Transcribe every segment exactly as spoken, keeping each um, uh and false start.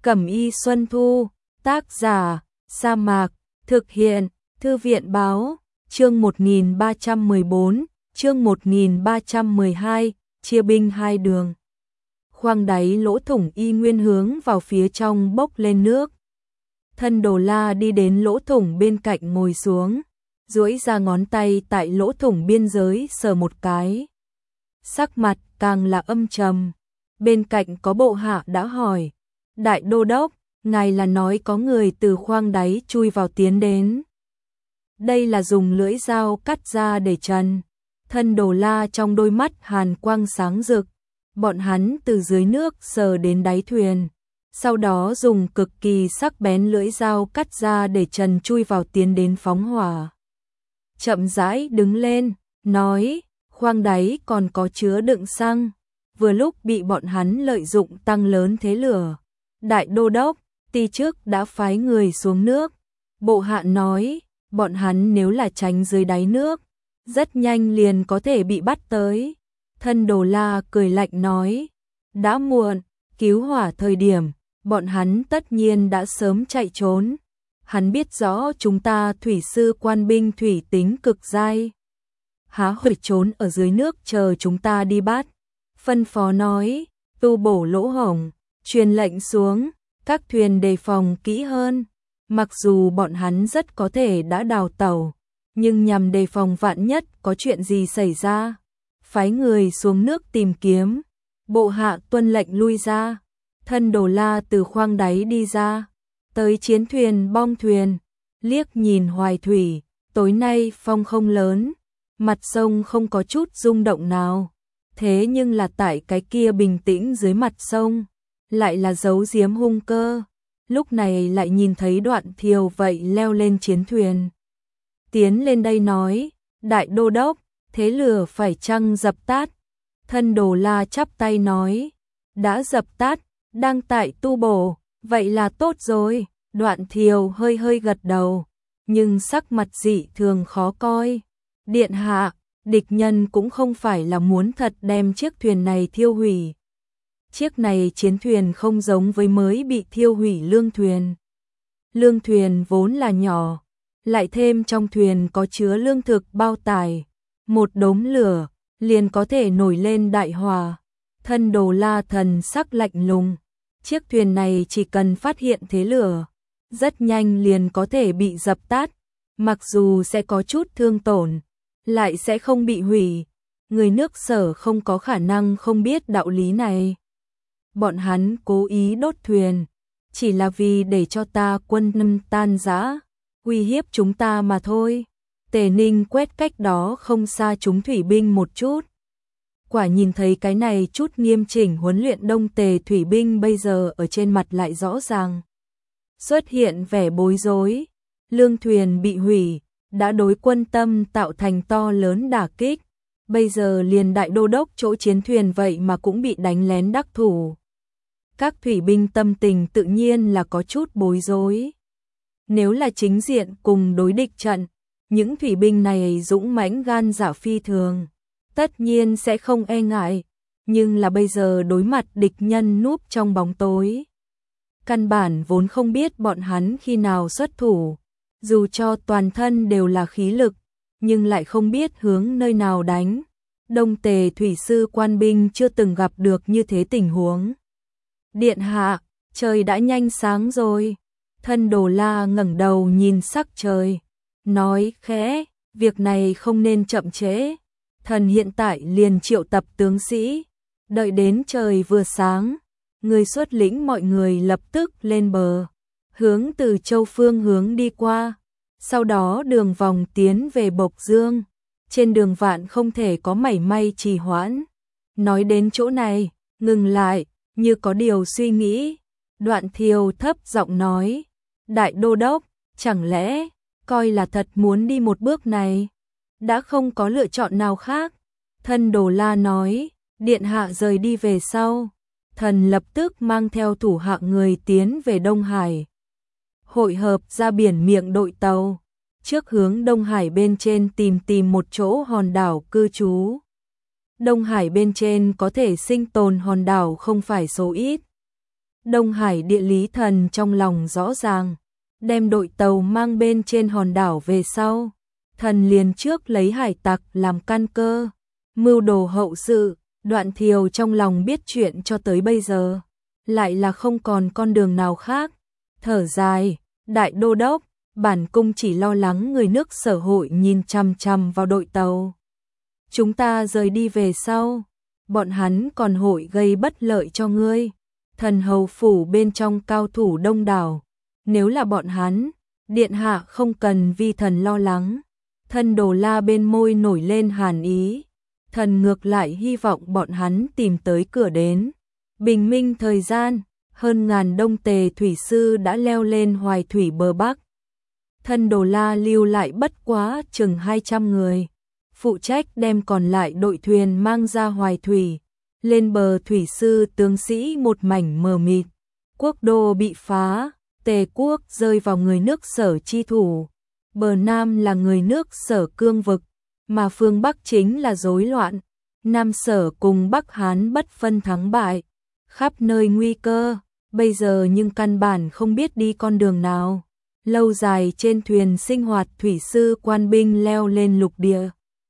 Cẩm y Xuân Thu, tác giả, Sa Mạc, thực hiện, Thư viện báo, chương một nghìn ba trăm mười bốn, chương một nghìn ba trăm mười hai, chia binh hai đường. Khoang đáy lỗ thủng y nguyên hướng vào phía trong bốc lên nước. Thân Đồ La đi đến lỗ thủng bên cạnh ngồi xuống, duỗi ra ngón tay tại lỗ thủng biên giới sờ một cái. Sắc mặt càng là âm trầm. Bên cạnh có bộ hạ đã hỏi, Đại Đô Đốc, ngài là nói có người từ khoang đáy chui vào tiến đến. Đây là dùng lưỡi dao cắt ra để trần. Thân Đồ La trong đôi mắt hàn quang sáng rực. Bọn hắn từ dưới nước sờ đến đáy thuyền, sau đó dùng cực kỳ sắc bén lưỡi dao cắt ra để trần chui vào tiến đến phóng hỏa. Chậm rãi đứng lên, nói, khoang đáy còn có chứa đựng xăng, vừa lúc bị bọn hắn lợi dụng tăng lớn thế lửa. Đại Đô Đốc, ti trước đã phái người xuống nước. Bộ hạ nói, bọn hắn nếu là tránh dưới đáy nước, rất nhanh liền có thể bị bắt tới. Thân Đồ La cười lạnh nói, đã muộn, cứu hỏa thời điểm, bọn hắn tất nhiên đã sớm chạy trốn. Hắn biết rõ chúng ta thủy sư quan binh thủy tính cực dai, há hội trốn ở dưới nước chờ chúng ta đi bắt. Phân phó nói, tu bổ lỗ hổng, truyền lệnh xuống, các thuyền đề phòng kỹ hơn. Mặc dù bọn hắn rất có thể đã đào tàu, nhưng nhằm đề phòng vạn nhất có chuyện gì xảy ra, phái người xuống nước tìm kiếm. Bộ hạ tuân lệnh lui ra. Thân Đồ La từ khoang đáy đi ra, tới chiến thuyền bong thuyền, liếc nhìn hoài thủy. Tối nay phong không lớn, mặt sông không có chút rung động nào, thế nhưng là tại cái kia bình tĩnh dưới mặt sông, lại là giấu giếm hung cơ. Lúc này lại nhìn thấy Đoạn Thiều vậy leo lên chiến thuyền, tiến lên đây nói, Đại Đô Đốc, thế lửa phải chăng dập tắt? Thân Đồ La chắp tay nói, đã dập tắt, đang tại tu bổ. Vậy là tốt rồi. Đoạn Thiều hơi hơi gật đầu, nhưng sắc mặt dị thường khó coi. Điện hạ, địch nhân cũng không phải là muốn thật đem chiếc thuyền này thiêu hủy. Chiếc này chiến thuyền không giống với mới bị thiêu hủy lương thuyền. Lương thuyền vốn là nhỏ, lại thêm trong thuyền có chứa lương thực bao tải, một đống lửa liền có thể nổi lên đại hỏa. Thân Đồ La thần sắc lạnh lùng, chiếc thuyền này chỉ cần phát hiện thế lửa, rất nhanh liền có thể bị dập tắt, mặc dù sẽ có chút thương tổn, lại sẽ không bị hủy. Người nước Sở không có khả năng không biết đạo lý này. Bọn hắn cố ý đốt thuyền, chỉ là vì để cho ta quân Lâm tan rã, uy hiếp chúng ta mà thôi. Tề Ninh quét cách đó không xa chúng thủy binh một chút. Quả nhìn thấy cái này chút nghiêm chỉnh huấn luyện Đông Tề thủy binh bây giờ ở trên mặt lại rõ ràng xuất hiện vẻ bối rối. Lương thuyền bị hủy, đã đối quân tâm tạo thành to lớn đả kích. Bây giờ liền Đại Đô Đốc chỗ chiến thuyền vậy mà cũng bị đánh lén đắc thủ. Các thủy binh tâm tình tự nhiên là có chút bối rối. Nếu là chính diện cùng đối địch trận, những thủy binh này dũng mãnh gan dạ phi thường, tất nhiên sẽ không e ngại. Nhưng là bây giờ đối mặt địch nhân núp trong bóng tối, căn bản vốn không biết bọn hắn khi nào xuất thủ. Dù cho toàn thân đều là khí lực, nhưng lại không biết hướng nơi nào đánh. Đông Tề thủy sư quan binh chưa từng gặp được như thế tình huống. Điện hạ, trời đã nhanh sáng rồi. Thân Đồ La ngẩng đầu nhìn sắc trời, nói khẽ, việc này không nên chậm trễ. Thần hiện tại liền triệu tập tướng sĩ, đợi đến trời vừa sáng, người xuất lĩnh mọi người lập tức lên bờ, hướng từ châu phương hướng đi qua, sau đó đường vòng tiến về Bộc Dương. Trên đường vạn không thể có mảy may trì hoãn. Nói đến chỗ này, ngừng lại, như có điều suy nghĩ. Đoạn Thiều thấp giọng nói, Đại Đô Đốc, chẳng lẽ coi là thật muốn đi một bước này? Đã không có lựa chọn nào khác. Thân Đồ La nói, điện hạ rời đi về sau, thần lập tức mang theo thủ hạ người tiến về Đông Hải, hội hợp ra biển miệng đội tàu, trước hướng Đông Hải bên trên tìm tìm một chỗ hòn đảo cư trú. Đông Hải bên trên có thể sinh tồn hòn đảo không phải số ít. Đông Hải địa lý thần trong lòng rõ ràng, đem đội tàu mang bên trên hòn đảo về sau. Thần liền trước lấy hải tặc làm căn cơ, mưu đồ hậu sự. Đoạn Thiều trong lòng biết chuyện cho tới bây giờ, lại là không còn con đường nào khác. Thở dài, đại đô đốc, bản cung chỉ lo lắng người nước Sở hội nhìn chằm chằm vào đội tàu. Chúng ta rời đi về sau, bọn hắn còn hội gây bất lợi cho ngươi. Thần hầu phủ bên trong cao thủ đông đảo, nếu là bọn hắn, điện hạ không cần vì thần lo lắng. Thân Đồ La bên môi nổi lên hàn ý, thần ngược lại hy vọng bọn hắn tìm tới cửa đến. Bình minh thời gian, hơn ngàn đông tề thủy sư đã leo lên Hoài thủy bờ Bắc. Thân Đồ La lưu lại bất quá chừng hai trăm người, phụ trách đem còn lại đội thuyền mang ra Hoài thủy. Lên bờ thủy sư tướng sĩ một mảnh mờ mịt, quốc đô bị phá, Tề quốc rơi vào người nước Sở chi thủ. Bờ Nam là người nước Sở cương vực, mà phương Bắc chính là rối loạn. Nam Sở cùng Bắc Hán bất phân thắng bại, khắp nơi nguy cơ, bây giờ nhưng căn bản không biết đi con đường nào. Lâu dài trên thuyền sinh hoạt thủy sư quan binh leo lên lục địa,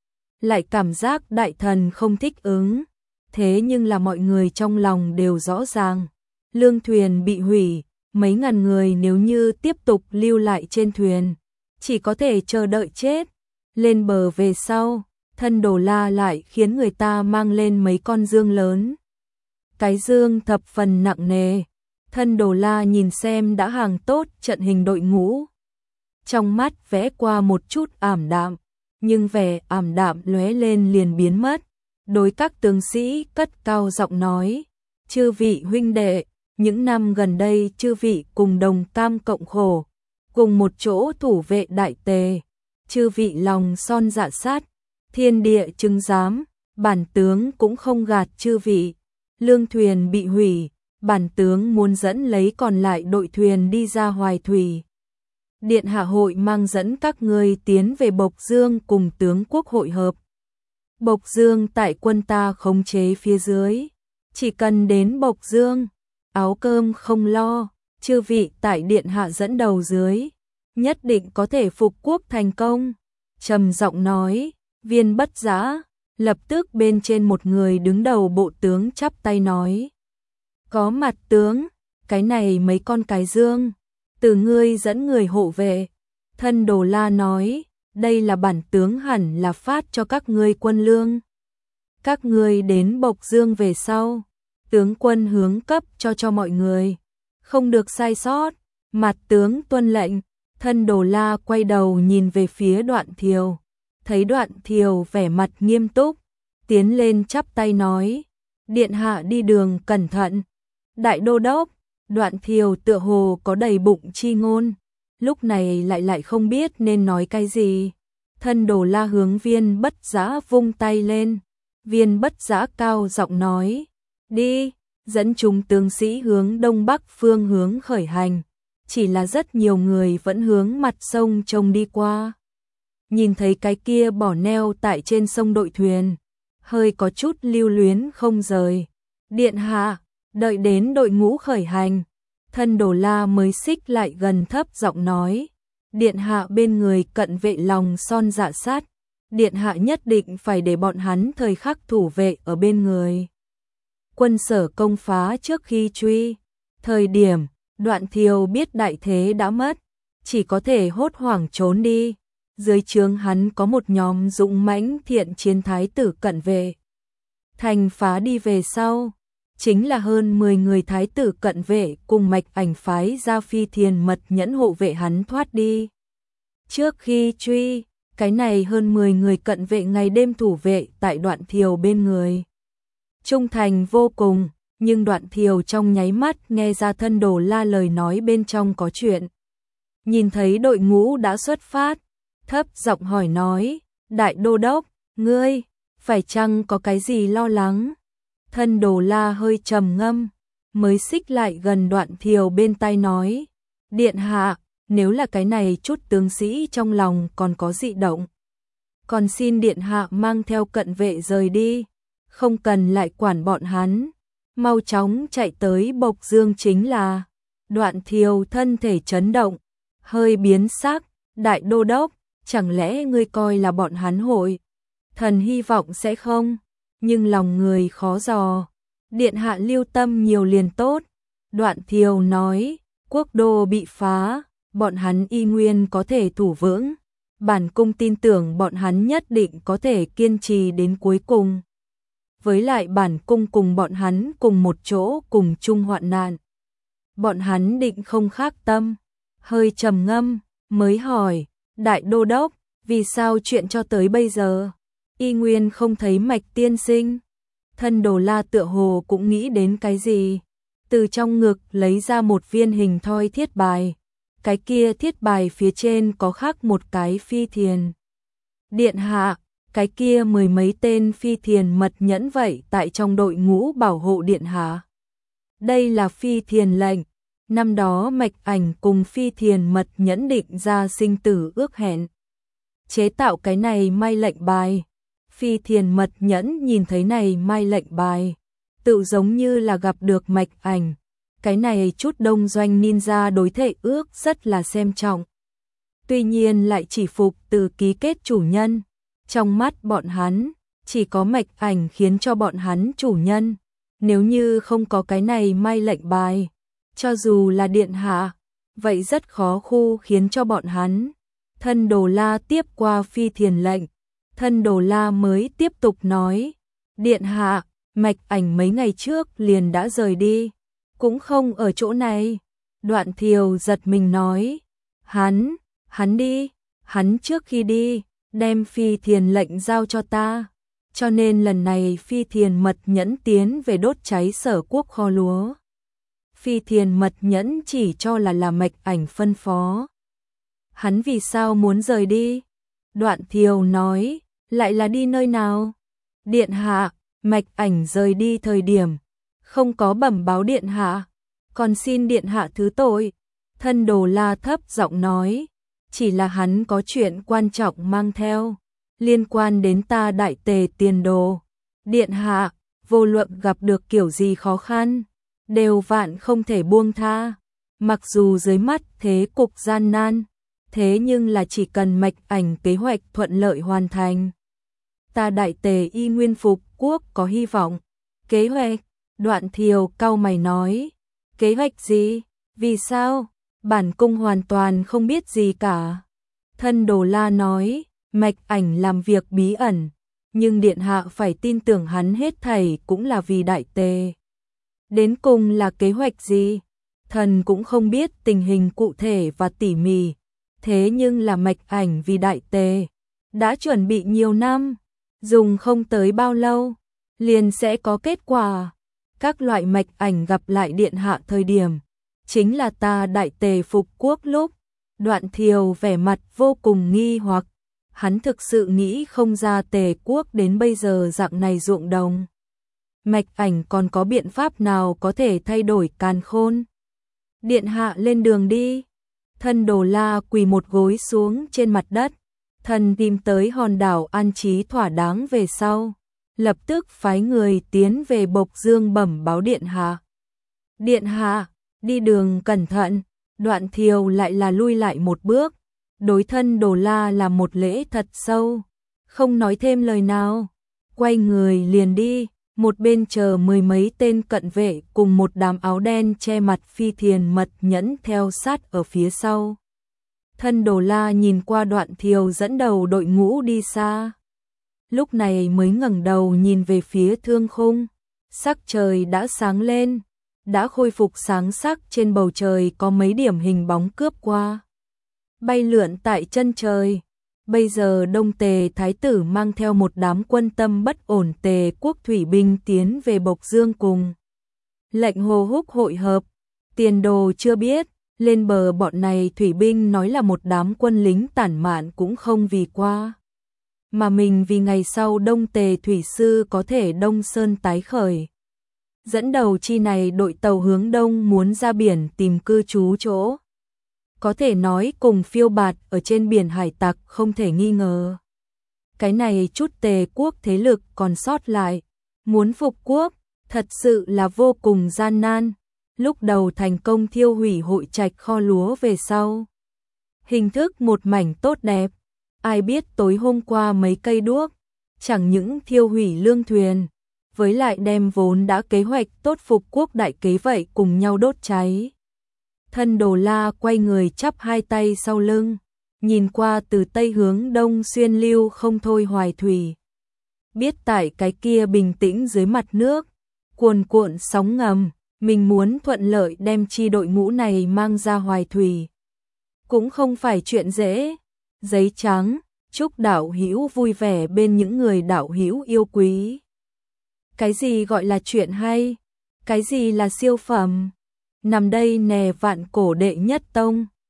lại cảm giác đại thần không thích ứng. Thế nhưng là mọi người trong lòng đều rõ ràng, lương thuyền bị hủy, mấy ngàn người nếu như tiếp tục lưu lại trên thuyền, chỉ có thể chờ đợi chết. Lên bờ về sau, Thân Đồ La lại khiến người ta mang lên mấy con dương lớn. Cái dương thập phần nặng nề, Thân Đồ La nhìn xem đã hàng tốt trận hình đội ngũ. Trong mắt vẽ qua một chút ảm đạm, nhưng vẻ ảm đạm lóe lên liền biến mất. Đối các tướng sĩ cất cao giọng nói, chư vị huynh đệ, những năm gần đây chư vị cùng đồng cam cộng khổ, cùng một chỗ thủ vệ đại tề, chư vị lòng son dạ sát, thiên địa chứng giám, bản tướng cũng không gạt chư vị. Lương thuyền bị hủy, bản tướng muốn dẫn lấy còn lại đội thuyền đi ra Hoài thủy. Điện hạ hội mang dẫn các ngươi tiến về Bộc Dương cùng tướng quốc hội hợp. Bộc Dương tại quân ta khống chế phía dưới, chỉ cần đến Bộc Dương, áo cơm không lo, chư vị tại điện hạ dẫn đầu dưới, nhất định có thể phục quốc thành công. Trầm giọng nói, Viên Bất Giã, lập tức bên trên một người đứng đầu bộ tướng chắp tay nói, có mặt tướng, cái này mấy con cái dương, từ ngươi dẫn người hộ vệ. Thân Đồ La nói, đây là bản tướng hẳn là phát cho các ngươi quân lương. Các ngươi đến Bộc Dương về sau, tướng quân hướng cấp cho cho mọi người, không được sai sót. Mặt tướng tuân lệnh. Thân Đồ La quay đầu nhìn về phía Đoạn Thiều, thấy Đoạn Thiều vẻ mặt nghiêm túc, tiến lên chắp tay nói, điện hạ đi đường cẩn thận. Đại đô đốc. Đoạn Thiều tựa hồ có đầy bụng chi ngôn, lúc này lại lại không biết nên nói cái gì. Thân Đồ La hướng Viên Bất Giã vung tay lên, Viên Bất Giã cao giọng nói, đi, dẫn chúng tướng sĩ hướng đông bắc phương hướng khởi hành. Chỉ là rất nhiều người vẫn hướng mặt sông trông đi qua. Nhìn thấy cái kia bỏ neo tại trên sông đội thuyền, hơi có chút lưu luyến không rời. Điện hạ, đợi đến đội ngũ khởi hành, Thân Đồ La mới xích lại gần thấp giọng nói, điện hạ bên người cận vệ lòng son dạ sát, điện hạ nhất định phải để bọn hắn thời khắc thủ vệ ở bên người. Quân Sở công phá trước khi truy, thời điểm Đoạn Thiều biết đại thế đã mất, chỉ có thể hốt hoảng trốn đi. Dưới trướng hắn có một nhóm dũng mãnh thiện chiến thái tử cận vệ. Thành phá đi về sau, chính là hơn mười người thái tử cận vệ cùng mạch ảnh phái ra phi thiền mật nhẫn hộ vệ hắn thoát đi. Trước khi truy, cái này hơn mười người cận vệ ngày đêm thủ vệ tại Đoạn Thiều bên người. Trung thành vô cùng, nhưng Đoạn Thiều trong nháy mắt nghe ra Thân Đồ La lời nói bên trong có chuyện. Nhìn thấy đội ngũ đã xuất phát, thấp giọng hỏi nói, đại đô đốc, ngươi, phải chăng có cái gì lo lắng? Thân Đồ La hơi trầm ngâm, mới xích lại gần Đoạn Thiều bên tai nói, điện hạ, nếu là cái này chút tướng sĩ trong lòng còn có dị động, còn xin điện hạ mang theo cận vệ rời đi, không cần lại quản bọn hắn. mau chóng chạy tới Bộc Dương chính là. Đoạn Thiều thân thể chấn động, hơi biến sắc, đại đô đốc, chẳng lẽ ngươi coi là bọn hắn hội? Thần hy vọng sẽ không, nhưng lòng người khó dò. Điện hạ lưu tâm nhiều liền tốt. Đoạn Thiều nói, quốc đô bị phá, bọn hắn y nguyên có thể thủ vững. Bản cung tin tưởng bọn hắn nhất định có thể kiên trì đến cuối cùng. Với lại bản cung cùng bọn hắn cùng một chỗ cùng chung hoạn nạn. Bọn hắn định không khác tâm. Hơi trầm ngâm, mới hỏi, đại đô đốc, vì sao chuyện cho tới bây giờ? Y nguyên không thấy Mạch tiên sinh. Thân Đồ La tựa hồ cũng nghĩ đến cái gì. Từ trong ngực lấy ra một viên hình thoi thiết bài. Cái kia thiết bài phía trên có khắc một cái phi thiền. Điện hạ, cái kia mười mấy tên phi thiền mật nhẫn vậy tại trong đội ngũ bảo hộ điện hạ. Đây là phi thiền lệnh. Năm đó Mạch Ảnh cùng phi thiền mật nhẫn định ra sinh tử ước hẹn. Chế tạo cái này mai lệnh bài. Phi thiền mật nhẫn nhìn thấy này mai lệnh bài. Tự giống như là gặp được Mạch Ảnh. Cái này chút đông doanh ninja đối thể ước rất là xem trọng. Tuy nhiên lại chỉ phục từ ký kết chủ nhân. Trong mắt bọn hắn, chỉ có Mạch Ảnh khiến cho bọn hắn chủ nhân. Nếu như không có cái này mai lệnh bài, cho dù là điện hạ, vậy rất khó khu khiến cho bọn hắn. Thân Đồ La tiếp qua phi thiền lệnh. Thân Đồ La mới tiếp tục nói, điện hạ, Mạch Ảnh mấy ngày trước liền đã rời đi. Cũng không ở chỗ này. Đoạn Thiều giật mình nói, hắn, hắn đi, hắn trước khi đi, đem phi thiền lệnh giao cho ta. Cho nên lần này phi thiền mật nhẫn tiến về đốt cháy Sở Quốc kho lúa. Phi thiền mật nhẫn chỉ cho là là Mạch Ảnh phân phó. Hắn vì sao muốn rời đi? Đoạn Thiều nói, lại là đi nơi nào? Điện hạ, Mạch Ảnh rời đi thời điểm không có bẩm báo điện hạ, còn xin điện hạ thứ tội. Thân Đồ La thấp giọng nói, chỉ là hắn có chuyện quan trọng mang theo, liên quan đến ta đại tề tiền đồ. Điện hạ, vô luận gặp được kiểu gì khó khăn, đều vạn không thể buông tha. Mặc dù dưới mắt thế cục gian nan, thế nhưng là chỉ cần Mạch Ảnh kế hoạch thuận lợi hoàn thành, ta đại tề y nguyên phục quốc có hy vọng. Kế hoạch? Đoạn Thiều cau mày nói, kế hoạch gì? Vì sao? Bản cung hoàn toàn không biết gì cả. Thân Đồ La nói, Mạch Ảnh làm việc bí ẩn, nhưng điện hạ phải tin tưởng hắn hết thảy cũng là vì đại tề. Đến cùng là kế hoạch gì? Thần cũng không biết tình hình cụ thể và tỉ mỉ, thế nhưng là Mạch Ảnh vì đại tề đã chuẩn bị nhiều năm, dùng không tới bao lâu liền sẽ có kết quả. Các loại Mạch Ảnh gặp lại điện hạ thời điểm chính là ta đại tề phục quốc lúc. Đoạn Thiều vẻ mặt vô cùng nghi hoặc, hắn thực sự nghĩ không ra tề quốc đến bây giờ dạng này ruộng đồng. Mạch Ảnh còn có biện pháp nào có thể thay đổi càn khôn? Điện hạ lên đường đi. Thân Đồ La quỳ một gối xuống trên mặt đất, thần tìm tới hòn đảo an trí thỏa đáng về sau, lập tức phái người tiến về Bộc Dương bẩm báo điện hạ. Điện hạ, đi đường cẩn thận. Đoạn Thiều lại là lui lại một bước, đối Thân Đồ La là một lễ thật sâu, không nói thêm lời nào, quay người liền đi. Một bên chờ mười mấy tên cận vệ cùng một đám áo đen che mặt phi thiền mật nhẫn theo sát ở phía sau. Thân Đồ La nhìn qua Đoạn Thiều dẫn đầu đội ngũ đi xa, lúc này mới ngẩng đầu nhìn về phía thương khung. Sắc trời đã sáng lên, đã khôi phục sáng sắc, trên bầu trời có mấy điểm hình bóng cướp qua, bay lượn tại chân trời. Bây giờ Đông Tề Thái tử mang theo một đám quân tâm bất ổn Tề quốc thủy binh tiến về Bộc Dương cùng lệnh Hồ Húc hội hợp. Tiền đồ chưa biết, lên bờ bọn này thủy binh nói là một đám quân lính tản mạn cũng không vì qua, mà mình vì ngày sau Đông Tề thủy sư có thể Đông Sơn tái khởi. Dẫn đầu chi này đội tàu hướng đông muốn ra biển tìm cư trú chỗ, có thể nói cùng phiêu bạt ở trên biển hải tặc không thể nghi ngờ. Cái này chút Tề quốc thế lực còn sót lại, muốn phục quốc, Thật sự là vô cùng gian nan. Lúc đầu thành công thiêu hủy hội trạch kho lúa về sau. Hình thức một mảnh tốt đẹp. Ai biết tối hôm qua mấy cây đuốc, chẳng những thiêu hủy lương thuyền, với lại đem vốn đã kế hoạch tốt phục quốc đại kế vậy cùng nhau đốt cháy. Thân Đồ La quay người chắp hai tay sau lưng, nhìn qua từ tây hướng đông xuyên lưu không thôi hoài thủy. Biết tại cái kia bình tĩnh dưới mặt nước, cuồn cuộn sóng ngầm, mình muốn thuận lợi đem chi đội ngũ này mang ra hoài thủy. Cũng không phải chuyện dễ. Giấy trắng, chúc đạo hữu vui vẻ bên những người đạo hữu yêu quý. Cái gì gọi là chuyện hay? Cái gì là siêu phẩm? Nằm đây nè vạn cổ đệ nhất tông.